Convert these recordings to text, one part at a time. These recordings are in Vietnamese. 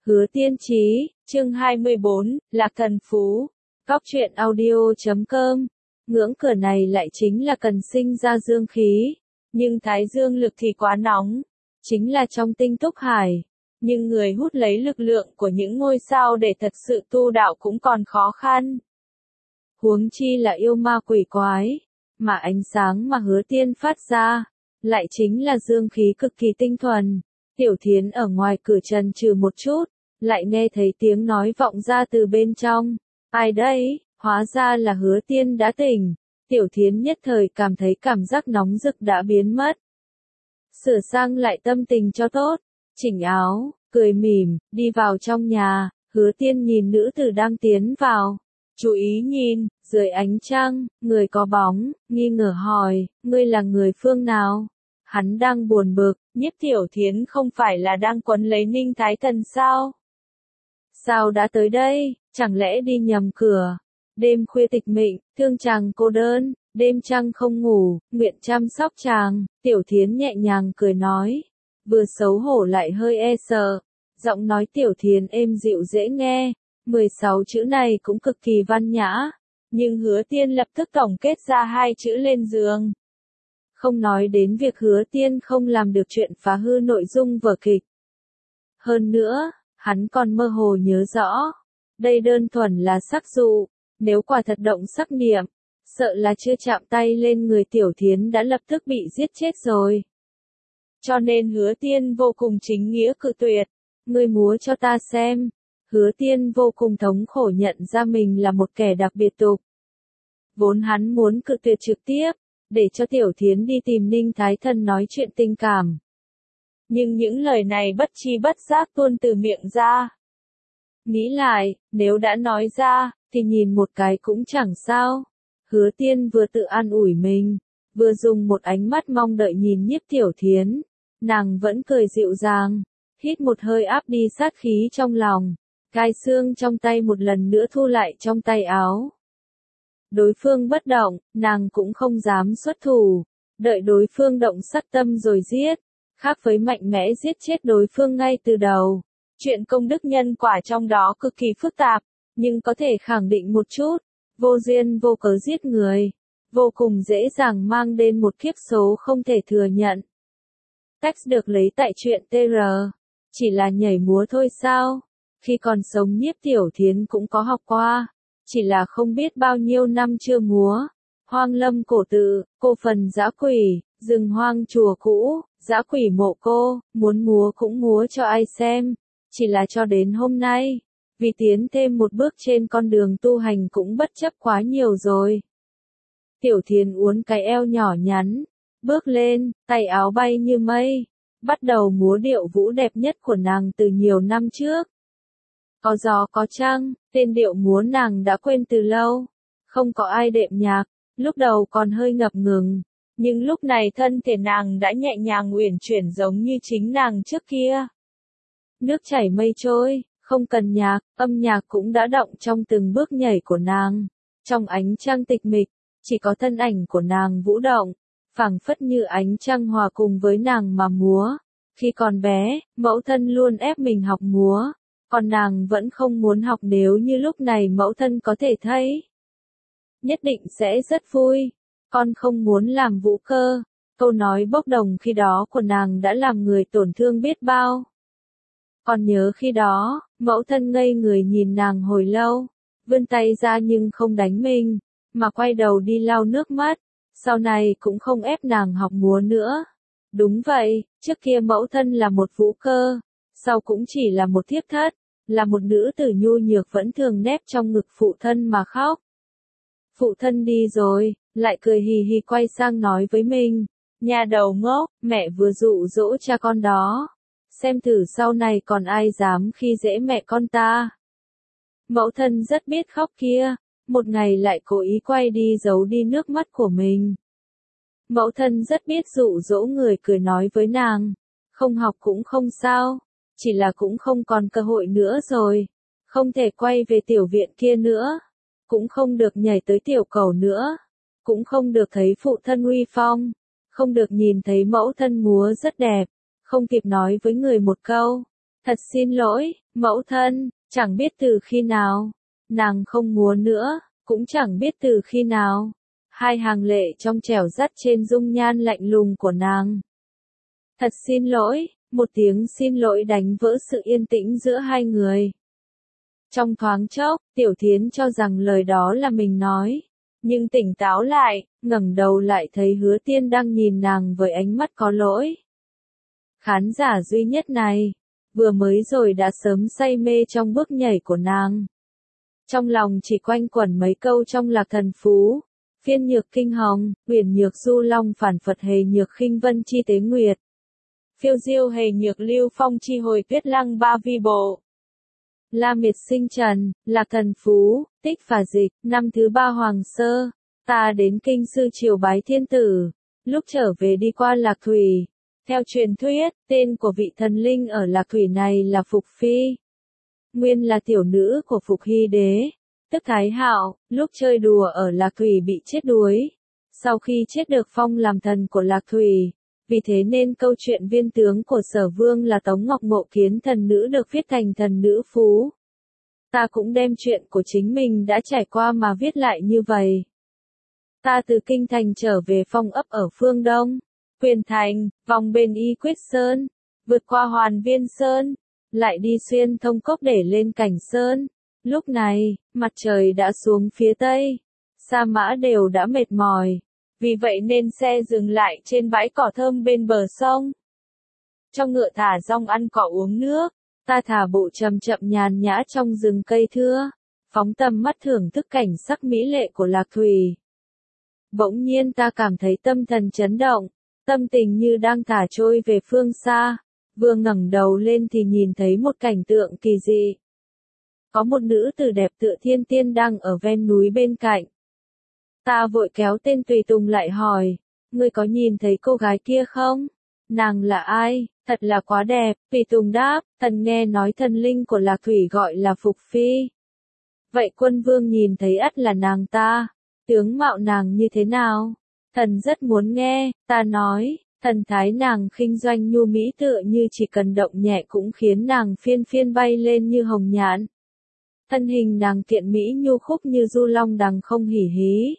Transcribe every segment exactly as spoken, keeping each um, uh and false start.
Hứa Tiên Chí, chương hai mươi bốn, Lạc Thần Phú. Cóc truyện audio chấm com. Ngưỡng cửa này lại chính là cần sinh ra dương khí, nhưng thái dương lực thì quá nóng, chính là trong tinh túc hải. Nhưng người hút lấy lực lượng của những ngôi sao để thật sự tu đạo cũng còn khó khăn. Huống chi là yêu ma quỷ quái, mà ánh sáng mà Hứa Tiên phát ra, lại chính là dương khí cực kỳ tinh thuần. Tiểu Thiến ở ngoài cửa trần trừ một chút, lại nghe thấy tiếng nói vọng ra từ bên trong. Ai đấy? Hóa ra là Hứa Tiên đã tỉnh. Tiểu Thiến nhất thời cảm thấy cảm giác nóng rực đã biến mất. Sửa sang lại tâm tình cho tốt, chỉnh áo, cười mỉm, đi vào trong nhà. Hứa Tiên nhìn nữ tử đang tiến vào, chú ý nhìn, dưới ánh trăng, người có bóng, nghi ngờ hỏi, ngươi là người phương nào? Hắn đang buồn bực, Nhiếp Tiểu Thiến không phải là đang quấn lấy Ninh Thái Thần sao? Sao đã tới đây, chẳng lẽ đi nhầm cửa? Đêm khuya tịch mịnh, thương chàng cô đơn, đêm trăng không ngủ, nguyện chăm sóc chàng. Tiểu Thiến nhẹ nhàng cười nói, vừa xấu hổ lại hơi e sợ. Giọng nói Tiểu Thiến êm dịu dễ nghe, mười sáu chữ này cũng cực kỳ văn nhã, nhưng Hứa Tiên lập tức tổng kết ra hai chữ lên giường. Không nói đến việc Hứa Tiên không làm được chuyện phá hư nội dung vở kịch. Hơn nữa, hắn còn mơ hồ nhớ rõ, đây đơn thuần là sắc dụ, nếu quả thật động sắc niệm, sợ là chưa chạm tay lên người Tiểu Thiến đã lập tức bị giết chết rồi. Cho nên Hứa Tiên vô cùng chính nghĩa cự tuyệt, ngươi múa cho ta xem. Hứa Tiên vô cùng thống khổ nhận ra mình là một kẻ đặc biệt tục. Vốn hắn muốn cự tuyệt trực tiếp, để cho Tiểu Thiến đi tìm Ninh Thái Thần nói chuyện tình cảm. Nhưng những lời này bất chi bất giác tuôn từ miệng ra. Nghĩ lại, nếu đã nói ra, thì nhìn một cái cũng chẳng sao. Hứa Tiên vừa tự an ủi mình, vừa dùng một ánh mắt mong đợi nhìn Nhiếp Tiểu Thiến. Nàng vẫn cười dịu dàng, hít một hơi áp đi sát khí trong lòng. Gai xương trong tay một lần nữa thu lại trong tay áo. Đối phương bất động, nàng cũng không dám xuất thủ, đợi đối phương động sát tâm rồi giết, khác với mạnh mẽ giết chết đối phương ngay từ đầu. Chuyện công đức nhân quả trong đó cực kỳ phức tạp, nhưng có thể khẳng định một chút, vô duyên vô cớ giết người, vô cùng dễ dàng mang đến một kiếp số không thể thừa nhận. Text được lấy tại truyện tê rờ, chỉ là nhảy múa thôi sao? Khi còn sống Nhiếp Tiểu Thiến cũng có học qua, chỉ là không biết bao nhiêu năm chưa múa. Hoang lâm cổ tự, cô phần dã quỷ, rừng hoang chùa cũ, dã quỷ mộ cô, muốn múa cũng múa cho ai xem. Chỉ là cho đến hôm nay, vì tiến thêm một bước trên con đường tu hành cũng bất chấp quá nhiều rồi. Tiểu Thiến uốn cái eo nhỏ nhắn, bước lên, tay áo bay như mây, bắt đầu múa điệu vũ đẹp nhất của nàng từ nhiều năm trước. Có gió có trăng, tên điệu múa nàng đã quên từ lâu, không có ai đệm nhạc, lúc đầu còn hơi ngập ngừng, nhưng lúc này thân thể nàng đã nhẹ nhàng uyển chuyển giống như chính nàng trước kia. Nước chảy mây trôi, không cần nhạc, âm nhạc cũng đã động trong từng bước nhảy của nàng. Trong ánh trăng tịch mịch, chỉ có thân ảnh của nàng vũ động, phảng phất như ánh trăng hòa cùng với nàng mà múa. Khi còn bé, mẫu thân luôn ép mình học múa. Còn nàng vẫn không muốn học, nếu như lúc này mẫu thân có thể thấy, nhất định sẽ rất vui. Con không muốn làm vũ cơ. Câu nói bốc đồng khi đó của nàng đã làm người tổn thương biết bao. Còn nhớ khi đó, mẫu thân ngây người nhìn nàng hồi lâu, vươn tay ra nhưng không đánh mình, mà quay đầu đi lau nước mắt. Sau này cũng không ép nàng học múa nữa. Đúng vậy, trước kia mẫu thân là một vũ cơ, sau cũng chỉ là một thiếp thất. Là một nữ tử nhu nhược vẫn thường nép trong ngực phụ thân mà khóc. Phụ thân đi rồi, lại cười hì hì quay sang nói với mình, nhà đầu ngốc, mẹ vừa dụ dỗ cha con đó. Xem thử sau này còn ai dám khi dễ mẹ con ta. Mẫu thân rất biết khóc kia, một ngày lại cố ý quay đi giấu đi nước mắt của mình. Mẫu thân rất biết dụ dỗ người, cười nói với nàng, không học cũng không sao. Chỉ là cũng không còn cơ hội nữa rồi, không thể quay về tiểu viện kia nữa, cũng không được nhảy tới tiểu cầu nữa, cũng không được thấy phụ thân uy phong, không được nhìn thấy mẫu thân múa rất đẹp, không kịp nói với người một câu, Thật xin lỗi, mẫu thân, chẳng biết từ khi nào. Nàng không múa nữa, cũng chẳng biết từ khi nào. Hai hàng lệ trong trẻo dắt trên dung nhan lạnh lùng của nàng. Thật xin lỗi, một tiếng xin lỗi đánh vỡ sự yên tĩnh giữa hai người. Trong thoáng chốc, Tiểu Thiến cho rằng lời đó là mình nói. Nhưng tỉnh táo lại, ngẩng đầu lại thấy Hứa Tiên đang nhìn nàng với ánh mắt có lỗi. Khán giả duy nhất này, vừa mới rồi đã sớm say mê trong bước nhảy của nàng. Trong lòng chỉ quanh quẩn mấy câu trong Lạc Thần Phú. Phiên nhược kinh hồng, huyền nhược du long phản Phật hề nhược khinh vân chi tế nguyệt. Phiêu diêu hề nhược lưu phong chi hồi tuyết lăng ba vi bộ. La miệt sinh trần, Lạc Thần Phú, tích phà dịch, năm thứ ba Hoàng Sơ. Ta đến kinh sư triều bái thiên tử. Lúc trở về đi qua Lạc Thủy. Theo truyền thuyết, tên của vị thần linh ở Lạc Thủy này là Phục Phi. Nguyên là tiểu nữ của Phục Hy Đế. Tức Thái Hạo, lúc chơi đùa ở Lạc Thủy bị chết đuối. Sau khi chết được phong làm thần của Lạc Thủy. Vì thế nên câu chuyện viên tướng của Sở Vương là Tống Ngọc Mộ Kiến thần nữ được viết thành thần nữ phú. Ta cũng đem chuyện của chính mình đã trải qua mà viết lại như vậy. Ta từ Kinh Thành trở về phong ấp ở phương Đông, Quyền Thành, vòng bên Y Quyết Sơn, vượt qua Hoàn Viên Sơn, lại đi xuyên thông cốc để lên Cảnh Sơn. Lúc này, mặt trời đã xuống phía Tây, sa mã đều đã mệt mỏi. Vì vậy nên xe dừng lại trên bãi cỏ thơm bên bờ sông. Cho ngựa thả rong ăn cỏ uống nước, ta thả bộ chậm chậm nhàn nhã trong rừng cây thưa, phóng tầm mắt thưởng thức cảnh sắc mỹ lệ của Lạc Thủy. Bỗng nhiên ta cảm thấy tâm thần chấn động, tâm tình như đang thả trôi về phương xa, vừa ngẩng đầu lên thì nhìn thấy một cảnh tượng kỳ dị. Có một nữ tử đẹp tựa thiên tiên đang ở ven núi bên cạnh. Ta vội kéo tên tùy tùng lại hỏi, ngươi có nhìn thấy cô gái kia không? Nàng là ai? Thật là quá đẹp, tùy tùng đáp, thần nghe nói thần linh của Lạc Thủy gọi là Phục Phi. Vậy quân vương nhìn thấy ắt là nàng ta, tướng mạo nàng như thế nào? Thần rất muốn nghe, ta nói, thần thái nàng khinh doanh nhu mỹ tựa như chỉ cần động nhẹ cũng khiến nàng phiên phiên bay lên như hồng nhạn. Thân hình nàng tiện mỹ nhu khúc như du long đằng không hỉ hí.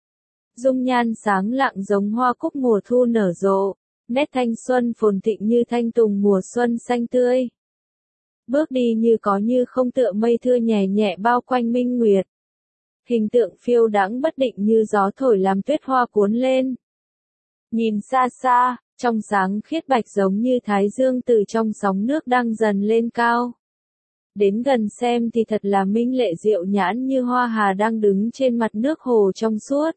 Dung nhan sáng lạng giống hoa cúc mùa thu nở rộ, nét thanh xuân phồn thịnh như thanh tùng mùa xuân xanh tươi. Bước đi như có như không tựa mây thưa nhẹ nhẹ bao quanh minh nguyệt. Hình tượng phiêu đãng bất định như gió thổi làm tuyết hoa cuốn lên. Nhìn xa xa, trong sáng khiết bạch giống như thái dương từ trong sóng nước đang dần lên cao. Đến gần xem thì thật là minh lệ diệu nhãn như hoa hà đang đứng trên mặt nước hồ trong suốt.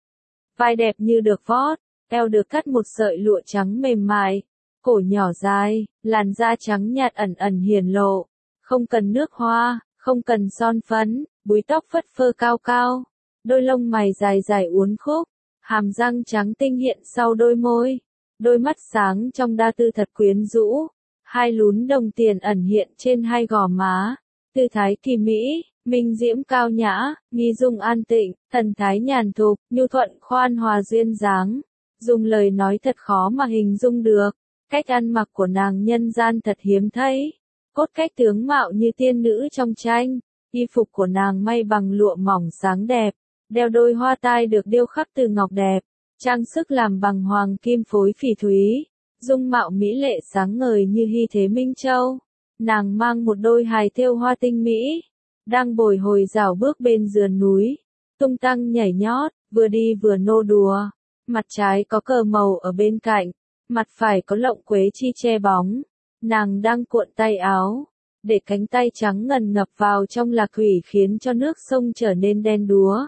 Vai đẹp như được vót, eo được cắt một sợi lụa trắng mềm mại, cổ nhỏ dài, làn da trắng nhạt ẩn ẩn hiển lộ, không cần nước hoa, không cần son phấn, búi tóc phất phơ cao cao, đôi lông mày dài dài uốn khúc, hàm răng trắng tinh hiện sau đôi môi, đôi mắt sáng trong đa tư thật quyến rũ, hai lún đồng tiền ẩn hiện trên hai gò má, tư thái kỳ mỹ. Minh diễm cao nhã, nghi dung an tịnh, thần thái nhàn thục, nhu thuận khoan hòa duyên dáng. Dùng lời nói thật khó mà hình dung được. Cách ăn mặc của nàng nhân gian thật hiếm thấy. Cốt cách tướng mạo như tiên nữ trong tranh. Y phục của nàng may bằng lụa mỏng sáng đẹp. Đeo đôi hoa tai được điêu khắc từ ngọc đẹp. Trang sức làm bằng hoàng kim phối phỉ thúy. Dung mạo mỹ lệ sáng ngời như hy thế Minh Châu. Nàng mang một đôi hài thêu hoa tinh mỹ. Đang bồi hồi dạo bước bên sườn núi, tung tăng nhảy nhót, vừa đi vừa nô đùa. Mặt trái có cờ màu ở bên cạnh, mặt phải có lộng quế chi che bóng. Nàng đang cuộn tay áo, để cánh tay trắng ngần ngập vào trong Lạc Thủy khiến cho nước sông trở nên đen đúa.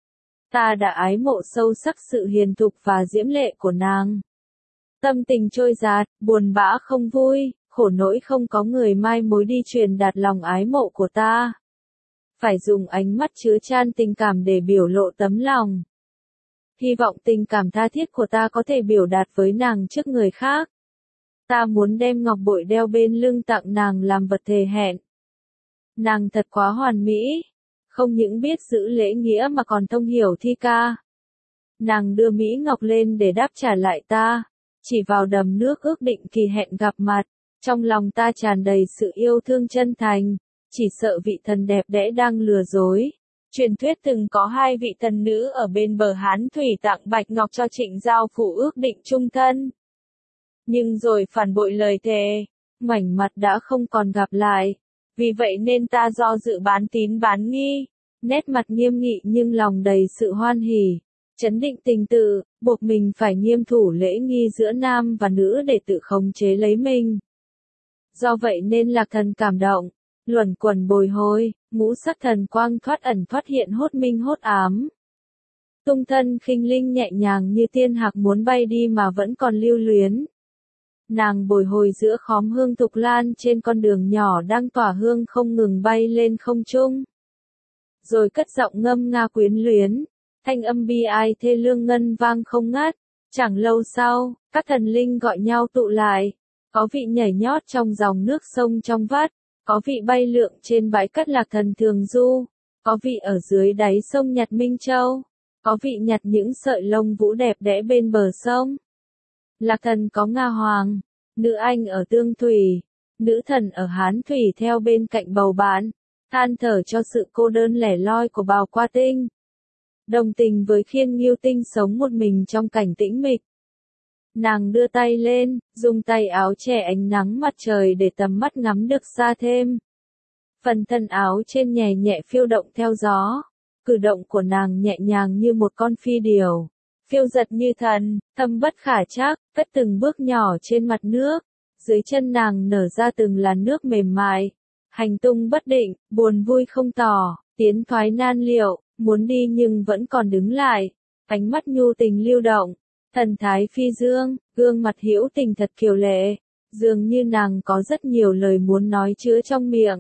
Ta đã ái mộ sâu sắc sự hiền thục và diễm lệ của nàng. Tâm tình trôi dạt, buồn bã không vui, khổ nỗi không có người mai mối đi truyền đạt lòng ái mộ của ta. Phải dùng ánh mắt chứa chan tình cảm để biểu lộ tấm lòng. Hy vọng tình cảm tha thiết của ta có thể biểu đạt với nàng trước người khác. Ta muốn đem ngọc bội đeo bên lưng tặng nàng làm vật thề hẹn. Nàng thật quá hoàn mỹ, không những biết giữ lễ nghĩa mà còn thông hiểu thi ca. Nàng đưa Mỹ Ngọc lên để đáp trả lại ta, chỉ vào đầm nước ước định kỳ hẹn gặp mặt, Trong lòng ta tràn đầy sự yêu thương chân thành, chỉ sợ vị thần đẹp đẽ đang lừa dối. Truyền thuyết từng có hai vị thần nữ ở bên bờ Hán Thủy tặng bạch ngọc cho Trịnh Giao Phủ ước định chung thân. Nhưng rồi phản bội lời thề, ngoảnh mặt đã không còn gặp lại. Vì vậy nên ta do dự bán tín bán nghi, nét mặt nghiêm nghị nhưng lòng đầy sự hoan hỉ, chấn định tình tự, buộc mình phải nghiêm thủ lễ nghi giữa nam và nữ để tự khống chế lấy mình. Do vậy nên Lạc Thần cảm động, luẩn quẩn bồi hồi, ngũ sắc thần quang thoát ẩn thoát hiện hốt minh hốt ám. Tung thân khinh linh nhẹ nhàng như tiên hạc muốn bay đi mà vẫn còn lưu luyến. Nàng bồi hồi giữa khóm hương thục lan trên con đường nhỏ đang tỏa hương không ngừng bay lên không trung. Rồi cất giọng ngâm nga quyến luyến, thanh âm bi ai thê lương ngân vang không ngắt. Chẳng lâu sau, các thần linh gọi nhau tụ lại, có vị nhảy nhót trong dòng nước sông trong vắt, có vị bay lượn trên bãi cát Lạc Thần thường du, có vị ở dưới đáy sông nhặt Minh Châu, có vị nhặt những sợi lông vũ đẹp đẽ bên bờ sông. Lạc Thần có Nga Hoàng, nữ anh ở Tương Thủy, nữ thần ở Hán Thủy theo bên cạnh bầu bạn, than thở cho sự cô đơn lẻ loi của Bào Qua Tinh. Đồng tình với Khiên Nghiêu Tinh sống một mình trong cảnh tĩnh mịch. Nàng đưa tay lên, dùng tay áo che ánh nắng mặt trời để tầm mắt ngắm được xa thêm. Phần thân áo trên nhẹ nhẹ phiêu động theo gió, cử động của nàng nhẹ nhàng như một con phi điểu, phiêu giật như thần, thâm bất khả trắc, cất từng bước nhỏ trên mặt nước, dưới chân nàng nở ra từng làn nước mềm mại, hành tung bất định, buồn vui không tỏ, tiến thoái nan liệu, muốn đi nhưng vẫn còn đứng lại, ánh mắt nhu tình lưu động. Thần thái phi dương, gương mặt hữu tình thật kiều lệ, dường như nàng có rất nhiều lời muốn nói chứa trong miệng.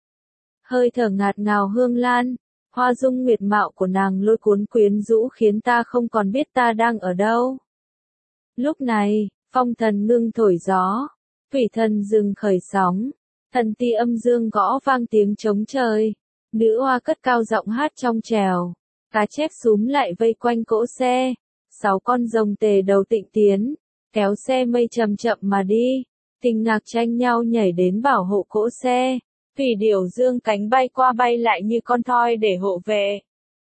Hơi thở ngạt ngào hương lan, hoa dung nguyệt mạo của nàng lôi cuốn quyến rũ khiến ta không còn biết ta đang ở đâu. Lúc này, phong thần ngưng thổi gió, thủy thần dừng khởi sóng, thần ti âm dương gõ vang tiếng trống trời, nữ hoa cất cao giọng hát trong trèo, cá chép xúm lại vây quanh cỗ xe. Sáu con rồng tề đầu tịnh tiến, kéo xe mây chậm chậm mà đi, tình ngạc tranh nhau nhảy đến bảo hộ cỗ xe, thủy điểu dương cánh bay qua bay lại như con thoi để hộ vệ.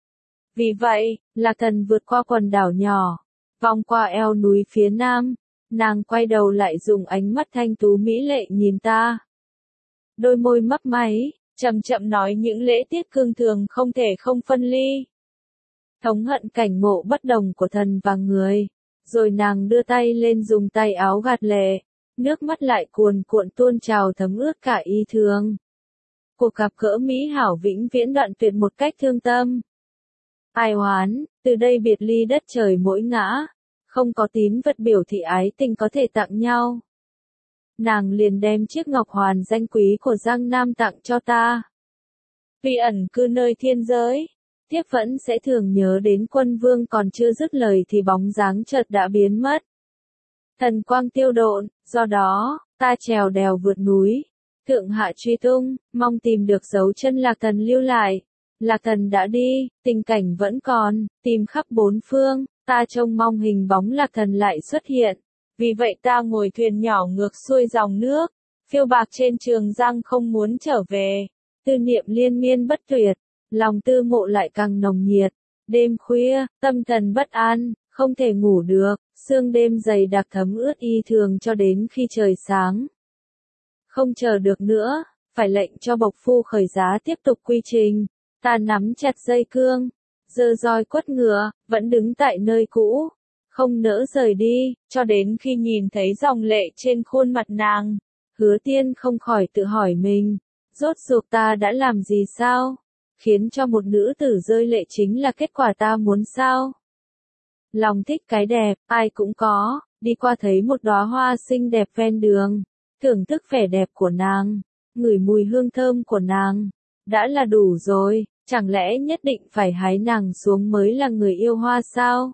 Vì vậy, Lạc Thần vượt qua quần đảo nhỏ, vòng qua eo núi phía nam, nàng quay đầu lại dùng ánh mắt thanh tú mỹ lệ nhìn ta. Đôi môi mấp máy, chậm chậm nói những lễ tiết cương thường không thể không phân ly. Thống hận cảnh ngộ bất đồng của thần và người, rồi nàng đưa tay lên dùng tay áo gạt lệ, nước mắt lại cuồn cuộn tuôn trào thấm ướt cả y thương. Cuộc gặp gỡ mỹ hảo vĩnh viễn đoạn tuyệt một cách thương tâm. Ai oán, từ đây biệt ly đất trời mỗi ngã, không có tín vật biểu thị ái tình có thể tặng nhau. Nàng liền đem chiếc ngọc hoàn danh quý của Giang Nam tặng cho ta. Vì ẩn cư nơi thiên giới, tiếc vẫn sẽ thường nhớ đến Quân Vương, còn chưa dứt lời thì bóng dáng chợt đã biến mất. Thần quang tiêu độn, do đó, ta trèo đèo vượt núi, thượng hạ truy tung, mong tìm được dấu chân Lạc Thần lưu lại. Lạc Thần đã đi, tình cảnh vẫn còn, tìm khắp bốn phương, ta trông mong hình bóng Lạc Thần lại xuất hiện. Vì vậy ta ngồi thuyền nhỏ ngược xuôi dòng nước, phiêu bạc trên trường giang không muốn trở về. Tư niệm liên miên bất tuyệt, lòng tư mộ lại càng nồng nhiệt. Đêm khuya, tâm thần bất an, không thể ngủ được, sương đêm dày đặc thấm ướt y thường cho đến khi trời sáng. Không chờ được nữa, phải lệnh cho bộc phu khởi giá tiếp tục quy trình. Ta nắm chặt dây cương, giơ roi quất ngựa, vẫn đứng tại nơi cũ, không nỡ rời đi, cho đến khi nhìn thấy dòng lệ trên khuôn mặt nàng. Hứa Tiên không khỏi tự hỏi mình, rốt cuộc ta đã làm gì sao? Khiến cho một nữ tử rơi lệ chính là kết quả ta muốn sao? Lòng thích cái đẹp, ai cũng có, đi qua thấy một đóa hoa xinh đẹp ven đường, thưởng thức vẻ đẹp của nàng, ngửi mùi hương thơm của nàng, đã là đủ rồi, chẳng lẽ nhất định phải hái nàng xuống mới là người yêu hoa sao?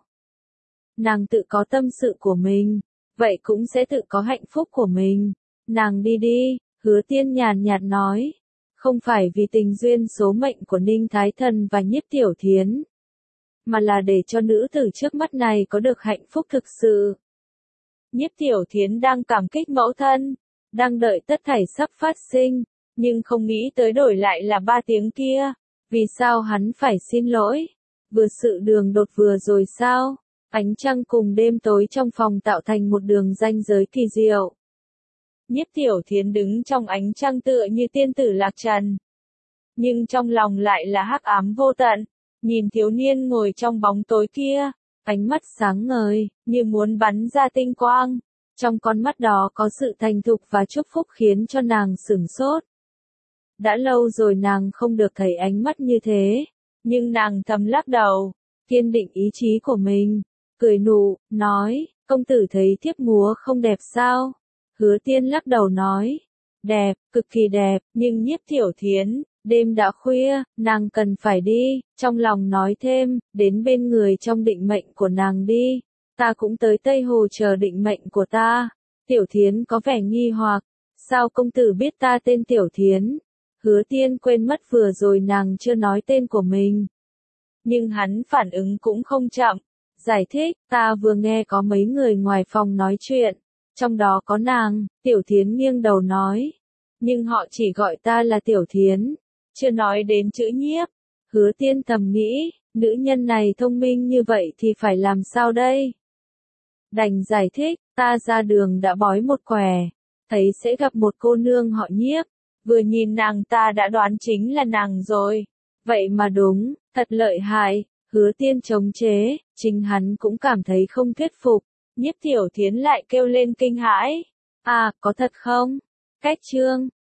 Nàng tự có tâm sự của mình, vậy cũng sẽ tự có hạnh phúc của mình. Nàng đi đi, Hứa Tiên nhàn nhạt nói, không phải vì tình duyên số mệnh của Ninh Thái Thần và Nhiếp Tiểu Thiến, mà là để cho nữ tử trước mắt này có được hạnh phúc thực sự. Nhiếp Tiểu Thiến đang cảm kích mẫu thân, đang đợi tất thảy sắp phát sinh, nhưng không nghĩ tới đổi lại là ba tiếng kia. Vì sao hắn phải xin lỗi? Vừa sự đường đột vừa rồi sao? Ánh trăng cùng đêm tối trong phòng tạo thành một đường ranh giới kỳ diệu. Nhiếp Tiểu Thiến đứng trong ánh trăng tựa như tiên tử lạc trần. Nhưng trong lòng lại là hắc ám vô tận, nhìn thiếu niên ngồi trong bóng tối kia, ánh mắt sáng ngời, như muốn bắn ra tinh quang. Trong con mắt đó có sự thành thục và chúc phúc khiến cho nàng sửng sốt. Đã lâu rồi nàng không được thấy ánh mắt như thế, nhưng nàng thầm lắc đầu, kiên định ý chí của mình, cười nụ, nói, công tử thấy thiếp múa không đẹp sao? Hứa Tiên lắc đầu nói, đẹp, cực kỳ đẹp, nhưng Nhiếp Tiểu Thiến, đêm đã khuya, nàng cần phải đi, trong lòng nói thêm, đến bên người trong định mệnh của nàng đi, ta cũng tới Tây Hồ chờ định mệnh của ta. Tiểu Thiến có vẻ nghi hoặc, sao công tử biết ta tên Tiểu Thiến? Hứa Tiên quên mất vừa rồi nàng chưa nói tên của mình. Nhưng hắn phản ứng cũng không chậm, giải thích, ta vừa nghe có mấy người ngoài phòng nói chuyện, trong đó có nàng. Tiểu Thiến nghiêng đầu nói, nhưng họ chỉ gọi ta là Tiểu Thiến, chưa nói đến chữ Nhiếp. Hứa Tiên thầm nghĩ, nữ nhân này thông minh như vậy thì phải làm sao đây? Đành giải thích, ta ra đường đã bói một quẻ, thấy sẽ gặp một cô nương họ Nhiếp, vừa nhìn nàng ta đã đoán chính là nàng rồi. Vậy mà đúng, thật lợi hại. Hứa Tiên chống chế, chính hắn cũng cảm thấy không thuyết phục. Nhiếp Tiểu Thiến lại kêu lên kinh hãi, à, có thật không? Cách chương